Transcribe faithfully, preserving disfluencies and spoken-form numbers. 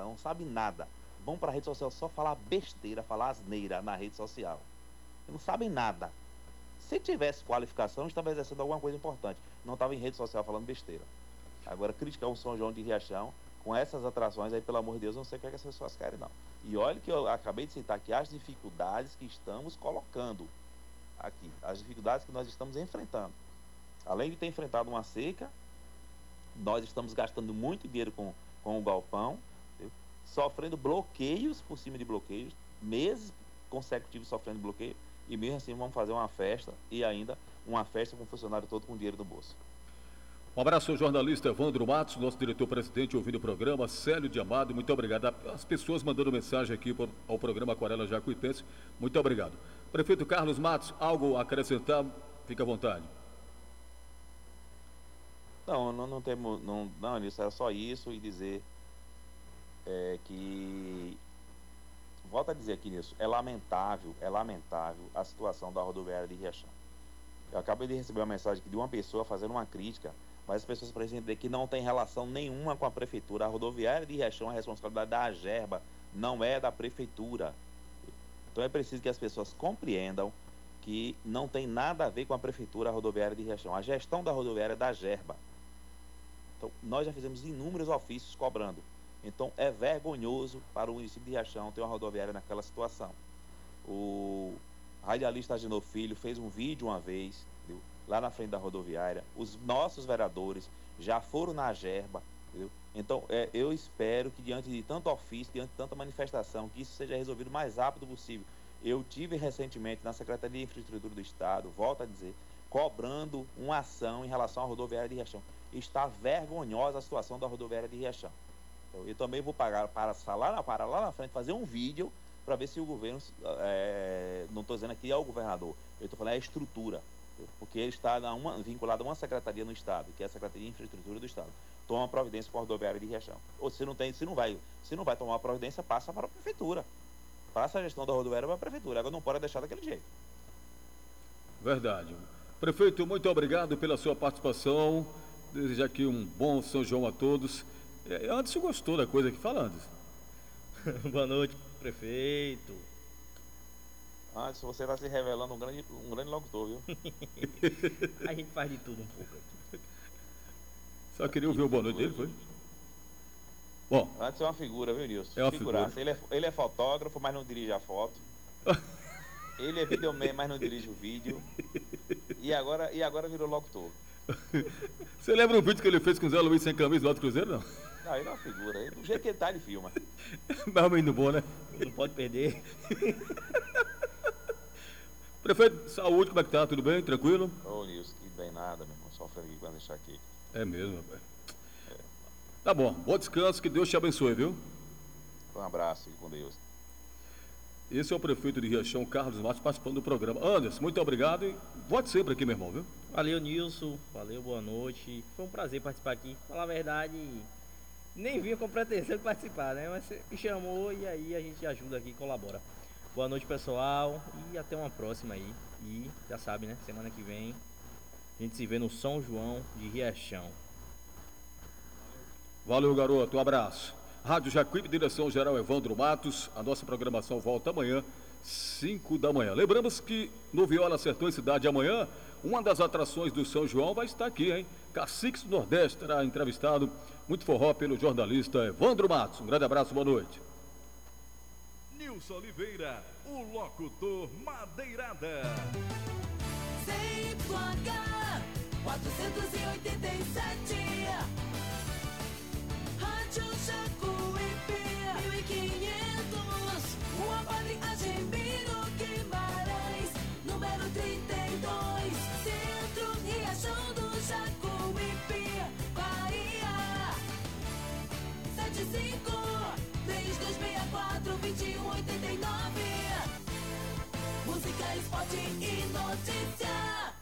Riachão, sabe nada. Vão para a rede social só falar besteira, falar asneira na rede social. Não sabem nada. Se tivesse qualificação, estava exercendo alguma coisa importante. Não estava em rede social falando besteira. Agora, criticar um São João de Riachão com essas atrações aí, pelo amor de Deus, não sei o que, é que as pessoas querem, não. E olha que eu acabei de citar aqui as dificuldades que estamos colocando aqui. As dificuldades que nós estamos enfrentando. Além de ter enfrentado uma seca, nós estamos gastando muito dinheiro com, com o galpão, entendeu? Sofrendo bloqueios por cima de bloqueios, meses consecutivos sofrendo bloqueio, e mesmo assim vamos fazer uma festa, e ainda uma festa com o funcionário todo com dinheiro no bolso. Um abraço ao jornalista Evandro Matos, nosso diretor-presidente, ouvindo o programa, Célio de Amado, muito obrigado. As pessoas mandando mensagem aqui ao programa Aquarela Jacuipense, muito obrigado. Prefeito Carlos Matos, algo a acrescentar? Fica à vontade. Não, não, não temos, não, não, isso era só isso, e dizer é, que, volto a dizer aqui nisso, é lamentável, é lamentável a situação da rodoviária de Riachão. Eu acabei de receber uma mensagem aqui de uma pessoa fazendo uma crítica, mas as pessoas precisam entender que não tem relação nenhuma com a prefeitura. A rodoviária de Riachão é a responsabilidade da Agerba, não é da prefeitura. Então é preciso que as pessoas compreendam que não tem nada a ver com a prefeitura, a rodoviária de Riachão. A gestão da rodoviária é da Agerba. Então, nós já fizemos inúmeros ofícios cobrando. Então, é vergonhoso para o município de Riachão ter uma rodoviária naquela situação. O radialista Agenor Filho fez um vídeo uma vez, entendeu? Lá na frente da rodoviária. Os nossos vereadores já foram na Agerba, entendeu? Então, é, eu espero que diante de tanto ofício, diante de tanta manifestação, que isso seja resolvido o mais rápido possível. Eu tive recentemente na Secretaria de Infraestrutura do Estado, volto a dizer, cobrando uma ação em relação à rodoviária de Riachão. Está vergonhosa a situação da rodoviária de Riachão. Eu, eu também vou pagar para, lá, para lá na frente fazer um vídeo para ver se o governo, é, não estou dizendo aqui é o governador, eu estou falando é a estrutura, porque ele está na uma, vinculado a uma secretaria no Estado, que é a Secretaria de Infraestrutura do Estado. Toma providência com a rodoviária de Riachão. Ou se não tem, se não vai, se não vai tomar uma providência, passa para a prefeitura. Passa a gestão da rodoviária para a prefeitura. Agora não pode deixar daquele jeito. Verdade. Prefeito, muito obrigado pela sua participação. Desejar aqui um bom São João a todos. Anderson gostou da coisa aqui, fala, Anderson. Boa noite, prefeito. Anderson, você vai se revelando um grande, um grande locutor, viu? A gente faz de tudo um pouco aqui. Só queria ouvir o boa noite dele, foi? Bom. Anderson é uma figura, viu, Nilson? É uma Figuraça. figura. Ele é, ele é fotógrafo, mas não dirige a foto. Ele é videoman, mas não dirige o vídeo. E agora, e agora virou locutor. Você lembra um vídeo que ele fez com o Zé Luiz sem camisa do Alto Cruzeiro, não? Não, ele é uma figura. Ele, do jeito que ele tá, ele filma. Mas é menino bom, né? Não pode perder. Prefeito, saúde, como é que tá? Tudo bem? Tranquilo? Ô, Nilson, que bem nada, meu irmão. Sofrendo aqui pra deixar aqui. É mesmo, rapaz. É. Tá bom, bom descanso, que Deus te abençoe, viu? Um abraço, fique com Deus. Esse é o prefeito de Riachão, Carlos Matos, participando do programa. Anderson, muito obrigado e volte sempre aqui, meu irmão, viu? Valeu, Nilson. Valeu, boa noite. Foi um prazer participar aqui. Falar a verdade, nem vinha com pretensão de participar, né? Mas você me chamou e aí a gente ajuda aqui e colabora. Boa noite, pessoal, e até uma próxima aí. E já sabe, né? Semana que vem a gente se vê no São João de Riachão. Valeu, garoto. Um abraço. Rádio Jacuípe, direção-geral Evandro Matos. A nossa programação volta amanhã, cinco da manhã. Lembramos que no Viola Sertões Cidade amanhã, uma das atrações do São João vai estar aqui, hein? Caciques do Nordeste será entrevistado, muito forró, pelo jornalista Evandro Matos. Um grande abraço, boa noite. Nilson Oliveira, o locutor Madeirada. C Y H quatrocentos e oitenta e sete, Rádio Jacuípe mil e quinhentos, Rua Padre Ademiro Guimarães, número trinta e dois, Centro Riachão do Jacuípe, Bahia. Sete cinco três dois seis quatro dois um oito nove. Música, esporte e notícia.